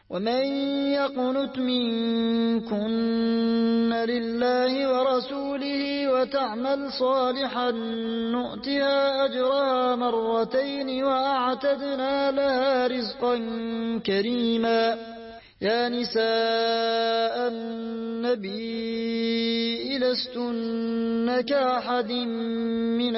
ومن يقنت منكن لله ورسوله وتعمل صالحا نؤتها أجرها مرتين وأعتدنا لها رزقا كريما. يا نساء النبي لستن كأحد من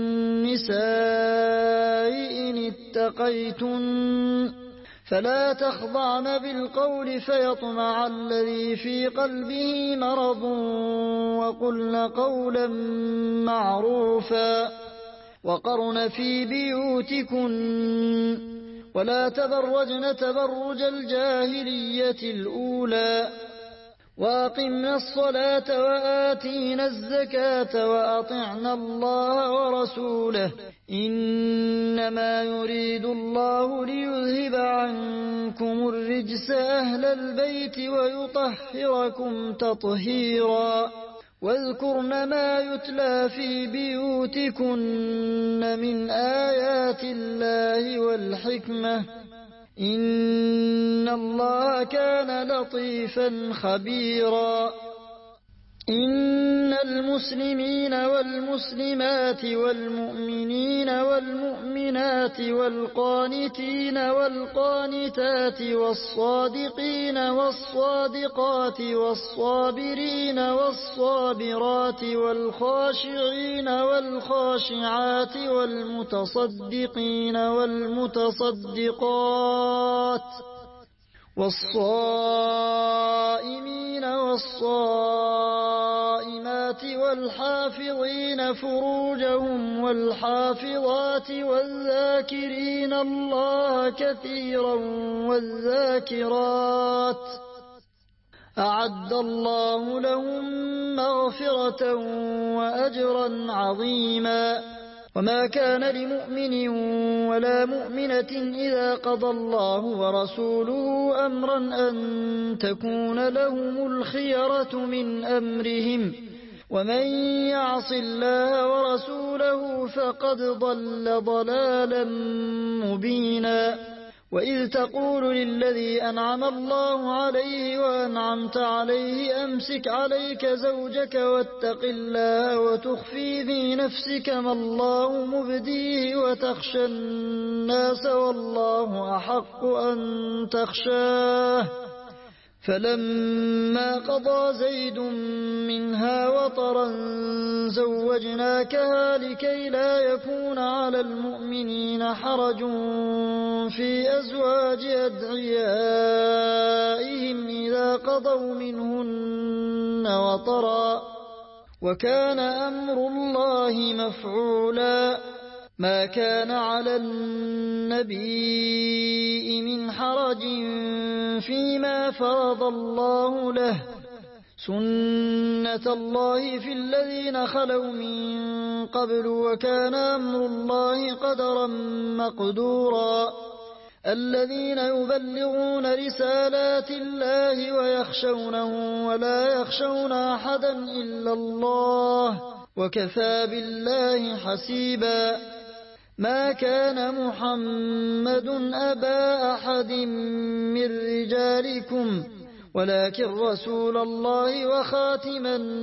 النساء إن اتقيتن فلا تخضعن بالقول فيطمع الذي في قلبه مرض وقلن قولا معروفا. وقرن في بيوتكن ولا تبرجن تبرج الجاهلية الأولى وأقمنا الصلاة وآتينا الزكاة وأطعنا الله ورسوله إنما يريد الله ليذهب عنكم الرجس أهل البيت ويطهركم تطهيرا. واذكرن ما يتلى في بيوتكن من آيات الله والحكمة إن الله كان لطيفا خبيرا. إن المسلمين والمسلمات والمؤمنين والمؤمنات والقانتين والقانتات والصادقين والصادقات والصابرين والصابرات والخاشعين والخاشعات والمتصدقين والمتصدقات والصائمين والصائمات والحافظين فروجهم والحافظات والذاكرين الله كثيرا والذاكرات أعد الله لهم مغفرة وأجرا عظيما. وما كان لمؤمن ولا مؤمنة إذا قضى الله ورسوله أمرا أن تكون لهم الخيرة من أمرهم ومن يعص الله ورسوله فقد ضل ضلالا مبينا. وإذ تقول للذي أنعم الله عليه وأنعمت عليه أمسك عليك زوجك واتق الله وتخفي في نفسك ما الله مبديه وتخشى الناس والله أحق أن تخشاه فلما قضى زيد منها وطرا زوجناكها لكي لا يكون على المؤمنين حرج في أزواج أدعيائهم إذا قضوا منهن وطرا وكان أمر الله مفعولا. ما كان على النبي من حرج فيما فرض الله له سنة الله في الذين خلوا من قبل وكان أمر الله قدرا مقدورا. الذين يبلغون رسالات الله ويخشونه ولا يخشون أحدا إلا الله وكفى بالله حسيبا. ما كان محمد أبا أحد من رجالكم ولكن رسول الله وخاتم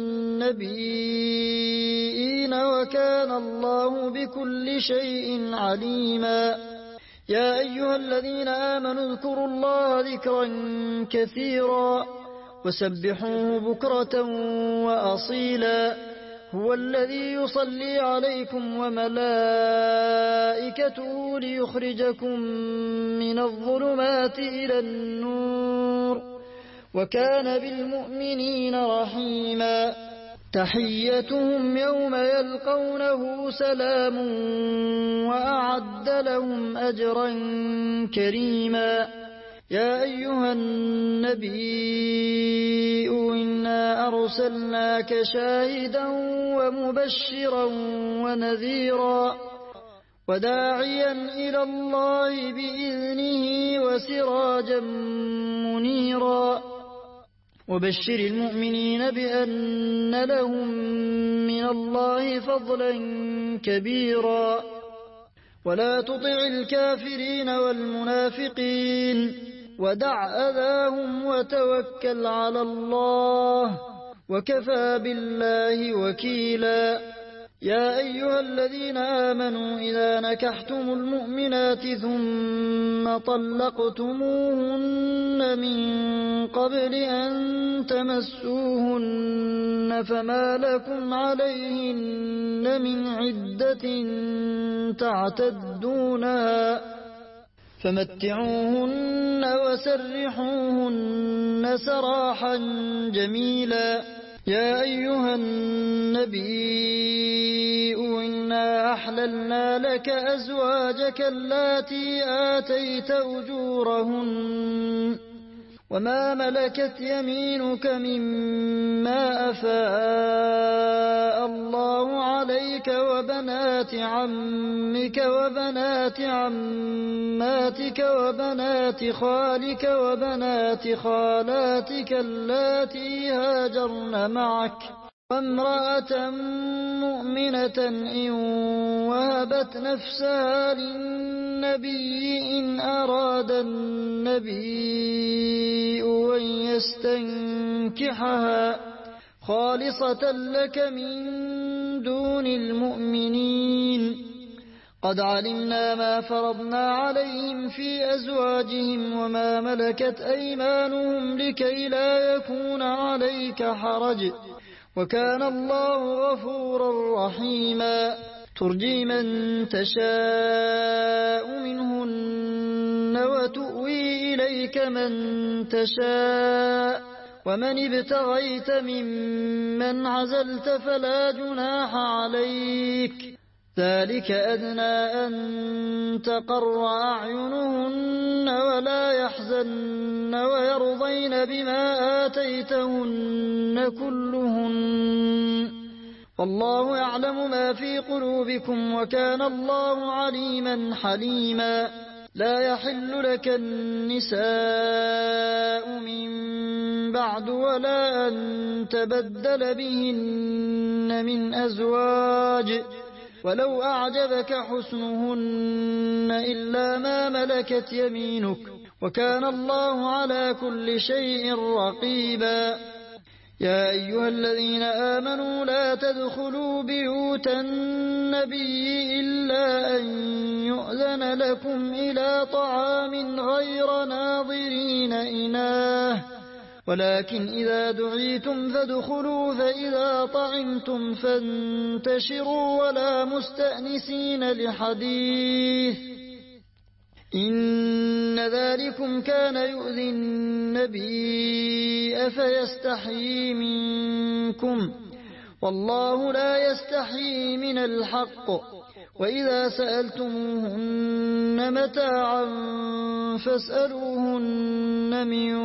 النبيين وكان الله بكل شيء عليما. يا أيها الذين آمنوا اذكروا الله ذكرا كثيرا وسبحوه بكرة وأصيلا. هو الذي يصلي عليكم وملائكته ليخرجكم من الظلمات إلى النور وكان بالمؤمنين رحيما. تحيتهم يوم يلقونه سلام وأعد لهم أجرا كريما. يا أيها النبي إنا أرسلناك شاهدا ومبشرا ونذيرا وداعيا إلى الله بإذنه وسراجا منيرا. وبشر المؤمنين بأن لهم من الله فضلا كبيرا. ولا تطع الكافرين والمنافقين ودع أذاهم وتوكل على الله وكفى بالله وكيلا. يا أيها الذين آمنوا إذا نكحتم المؤمنات ثم طلقتموهن من قبل أن تمسوهن فما لكم عليهن من عدة تعتدونها فمتعوهن وسرحوهن سراحا جميلا. يا أيها النبي إنا أحللنا لك أزواجك اللاتي آتيت أجورهن وما ملكت يمينك مما أفاء الله عليك وبنات عمك وبنات عماتك وبنات خالك وبنات خالاتك اللاتي هاجرن معك وامرأة مؤمنة إن وهبت نفسها للنبي إن أراد النبي أن يستنكحها خالصة لك من دون المؤمنين. قد علمنا ما فرضنا عليهم في أزواجهم وما ملكت أيمانهم لكي لا يكون عليك حرج وكان الله غفورا رحيما. ترجي من تشاء منهن وتؤوي إليك من تشاء ومن ابتغيت ممن عزلت فلا جناح عليك ذلك أدنى أن تقر أعينهن ولا يحزن ويرضين بما آتيتهن كلهن والله يعلم ما في قلوبكم وكان الله عليما حليما. لا يحل لك النساء من بعد ولا أن تبدل بهن من أزواج ولو أعجبك حسنهن إلا ما ملكت يمينك وكان الله على كل شيء رقيبا. يا أيها الذين آمنوا لا تدخلوا بيوت النبي إلا أن يؤذن لكم إلى طعام غير ناظرين إناه ولكن إذا دعيتم فادخلوا فإذا طعمتم فانتشروا ولا مستأنسين لحديث إن ذلكم كان يؤذي النبي فيستحيي منكم والله لا يستحيي من الحق. وإذا سألتموهن متاعا فاسألوهن من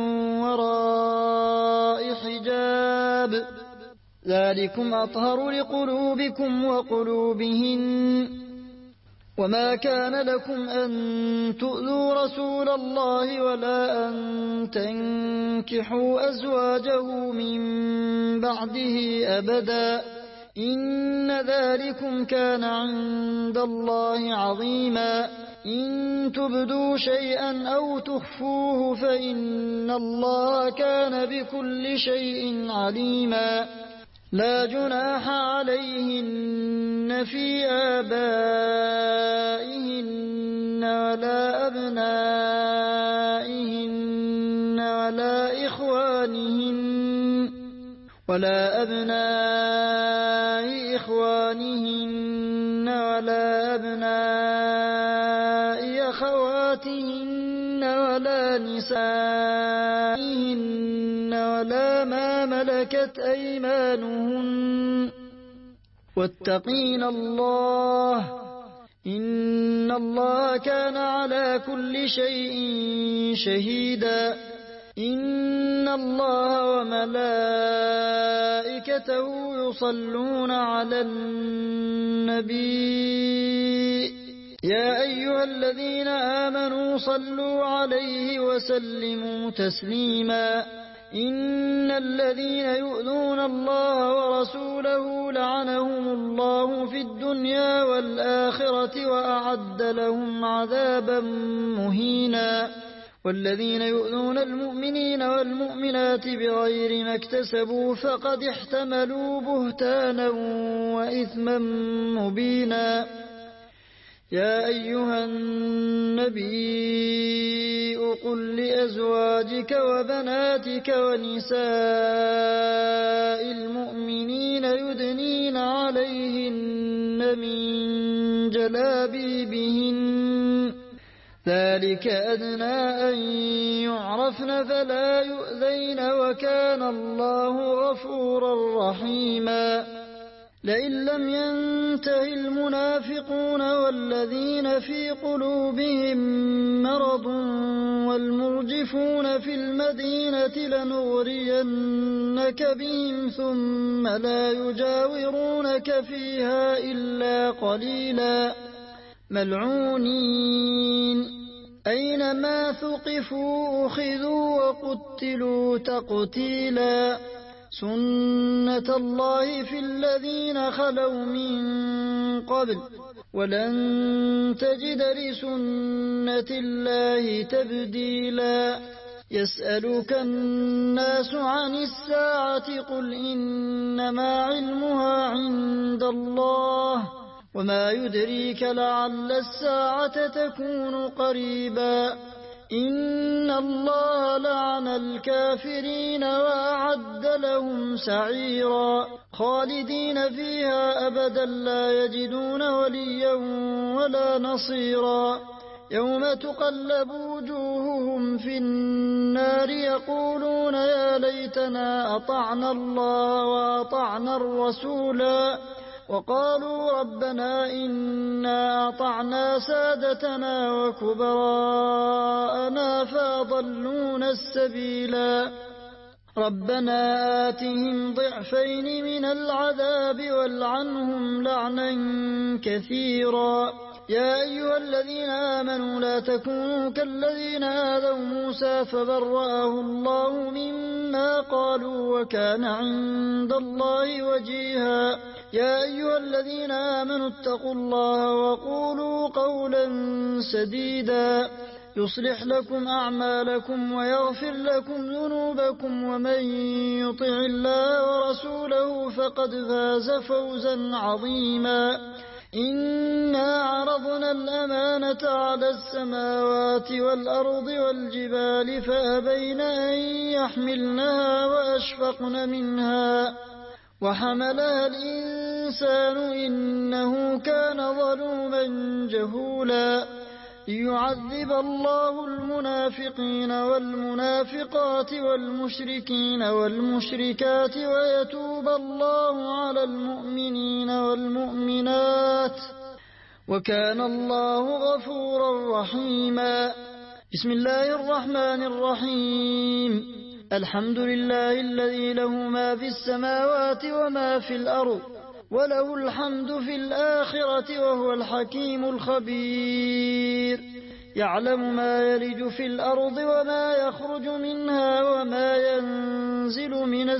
وراء حجاب ذلكم أطهر لقلوبكم وقلوبهن. وما كان لكم أن تؤذوا رسول الله ولا أن تنكحوا أزواجه من بعده أبدا إن ذلكم كان عند الله عظيما. إن تبدوا شيئا أو تخفوه فإن الله كان بكل شيء عليما. لا جناح عليهن في آبائهن ولا أبنائهن ولا أبناء إخوانهن ولا أبناء أخواتهن ولا نسائهن ولا ما ملكت أيمانهن واتقين الله إن الله كان على كل شيء شهيدا. إن الله وملائكته يصلون على النبي يا أيها الذين آمنوا صلوا عليه وسلموا تسليما. إن الذين يؤذون الله ورسوله لعنهم الله في الدنيا والآخرة وأعد لهم عذابا مهينا. والذين يؤذون المؤمنين والمؤمنات بغير ما اكتسبوا فقد احتملوا بهتانا وإثما مبينا. يا أيها النبي قل لأزواجك وبناتك ونساء المؤمنين يدنين عليهن من جلابيبهن ذلك أدنى أن يعرفن فلا يؤذين وكان الله غفورا رحيما. لئن لم ينته المنافقون والذين في قلوبهم مرض والمرجفون في المدينة لنغرينك بهم ثم لا يجاورونك فيها إلا قليلا ملعونين أينما ثقفوا أخذوا وقتلوا تقتيلا. سنة الله في الذين خلوا من قبل ولن تجد لسنة الله تبديلا. يسألك الناس عن الساعة قل إنما علمها عند الله وما يدريك لعل الساعة تكون قريبا. إن الله لعن الكافرين وأعد لهم سعيرا خالدين فيها أبدا لا يجدون وليا ولا نصيرا. يوم تقلب وجوههم في النار يقولون يا ليتنا أطعنا الله وأطعنا الرسولا وقالوا ربنا إنا أطعنا سادتنا وكبراءنا فأضلونا السبيلا. ربنا آتهم ضعفين من العذاب والعنهم لعنا كثيرا. يا أيها الذين آمنوا لا تكونوا كالذين آذوا موسى فبرأه الله مما قالوا وكان عند الله وجيها. يا أيها الذين آمنوا اتقوا الله وقولوا قولا سديدا يصلح لكم أعمالكم ويغفر لكم ذنوبكم ومن يطع الله ورسوله فقد فاز فوزا عظيما. إنا عرضنا الأمانة على السماوات والأرض والجبال فأبين أن يحملنها وأشفقن منها وحملها الإنسان إنه كان ظلوما جهولا. ليعذب الله المنافقين والمنافقات والمشركين والمشركات ويتوب الله على المؤمنين والمؤمنات وكان الله غفورا رحيما. بسم الله الرحمن الرحيم. الحمد لله الذي له ما في السماوات وما في الأرض وله الحمد في الآخرة وهو الحكيم الخبير. يعلم ما يلج في الأرض وما يخرج منها وما ينزل من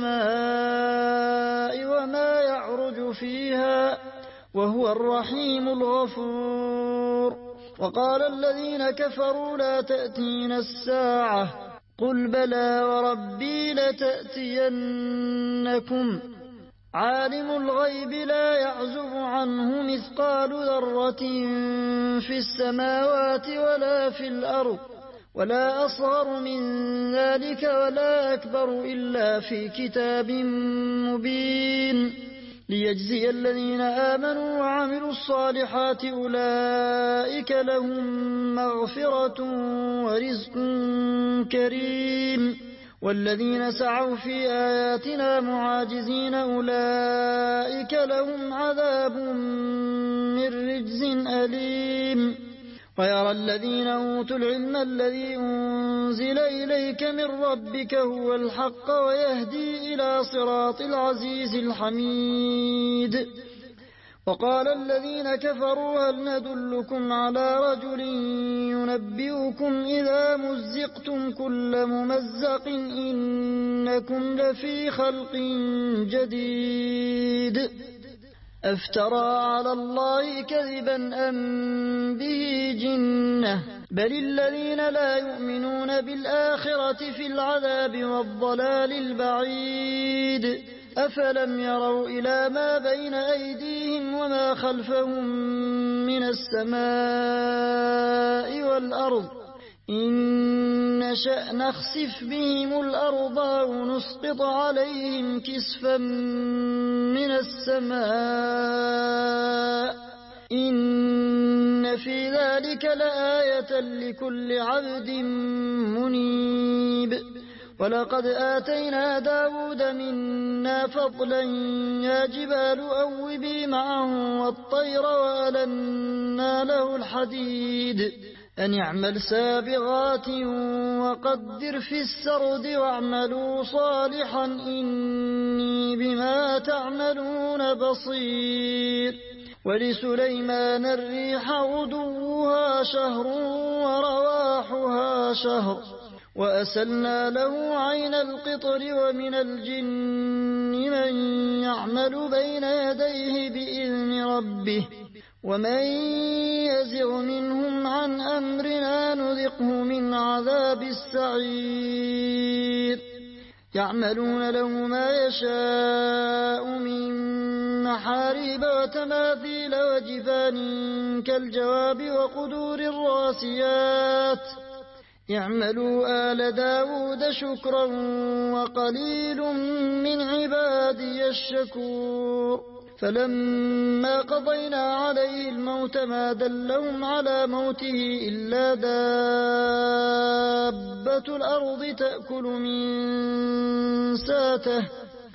السماء وما يعرج فيها وهو الرحيم الغفور. وقال الذين كفروا لا تأتينا الساعة قل بلى وربي لتأتينكم عالم الغيب لا يعزب عنه مثقال ذرة في السماوات ولا في الأرض ولا أصغر من ذلك ولا أكبر إلا في كتاب مبين. ليجزي الذين آمنوا وعملوا الصالحات أولئك لهم مغفرة ورزق كريم. والذين سعوا في آياتنا معاجزين أولئك لهم عذاب من رجز أليم. ويرى الذين أوتوا العلم الذي أنزل إليك من ربك هو الحق ويهدي إلى صراط العزيز الحميد. وقال الذين كفروا هل ندلكم على رجل ينبئكم إذا مزقتم كل ممزق إنكم لفي خلق جديد. أفترى على الله كذبا أم به جنة بل الذين لا يؤمنون بالآخرة في العذاب والضلال البعيد أفلم يروا إلى ما بين أيديهم وما خلفهم من السماء والأرض إن نشأ نخسف بهم الأرض أو نسقط عليهم كسفا من السماء إن في ذلك لآية لكل عبد منيب ولقد آتينا داود منا فضلا يا جبال أوبي معه والطير وألنا له الحديد أن يعمل سابغات وقدر في السرد واعملوا صالحا إني بما تعملون بصير ولسليمان الريح غدوها شهر ورواحها شهر وأسلنا له عين القطر ومن الجن من يعمل بين يديه بإذن ربه ومن يزغ منهم عن أمرنا نذقه من عذاب السعير يعملون له ما يشاء من محاريب وتماثيل وجفان كالجواب وقدور الراسيات اعملوا آل داود شكرا وقليل من عبادي الشكور فلما قضينا عليه الموت ما دلهم على موته إلا دابة الأرض تأكل من ساته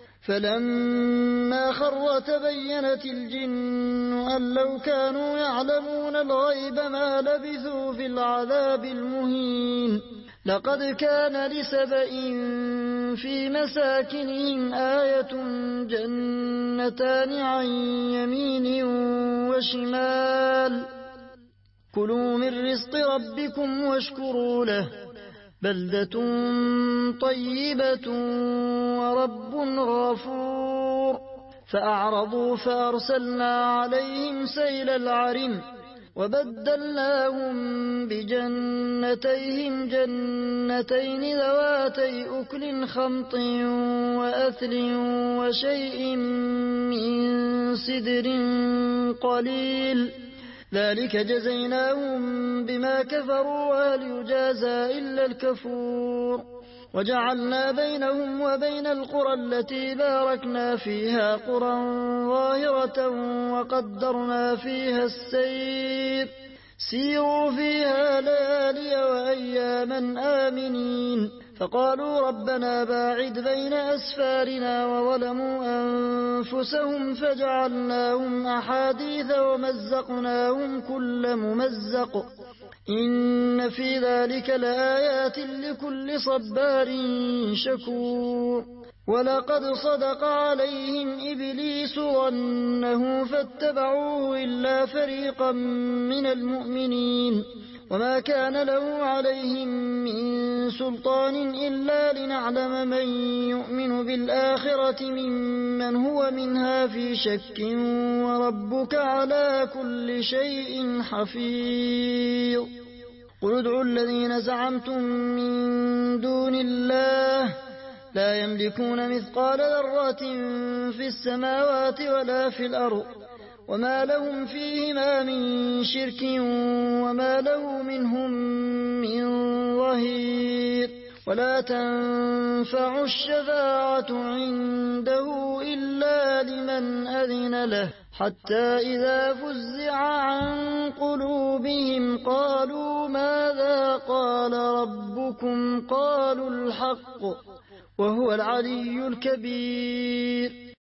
فلما خر تبينت الجن أن لو كانوا يعلمون الغيب ما لبثوا في العذاب المهين لقد كان لسبإ في مساكنهم آية جنتان عن يمين وشمال كلوا من رزق ربكم واشكروا له بلدة طيبة ورب غفور فأعرضوا فأرسلنا عليهم سيل العرم وبدلناهم بجنتيهم جنتين ذواتي أكل خمط وأثل وشيء من سدر قليل ذلك جزيناهم بما كفروا وهل يجازى إلا الكفور وجعلنا بينهم وبين القرى التي باركنا فيها قرى ظاهرة وقدرنا فيها السير سيروا فيها ليالي وأياما آمنين فقالوا ربنا باعد بين أسفارنا وظلموا أنفسهم فجعلناهم أحاديث ومزقناهم كل ممزق إن في ذلك لآيات لكل صبار شكور ولقد صدق عليهم إبليس ظنه فاتبعوه إلا فريقا من المؤمنين وما كان له عليهم من سلطان إلا لنعلم من يؤمن بالآخرة ممن هو منها في شك وربك على كل شيء حفيظ قل ادعوا الذين زعمتم من دون الله لا يملكون مثقال ذرة في السماوات ولا في الأرض وما لهم فيهما من شرك وما له منهم من ظهير ولا تنفع الشفاعة عنده إلا لمن أذن له حتى إذا فزع عن قلوبهم قالوا ماذا قال ربكم قالوا الحق وهو العلي الكبير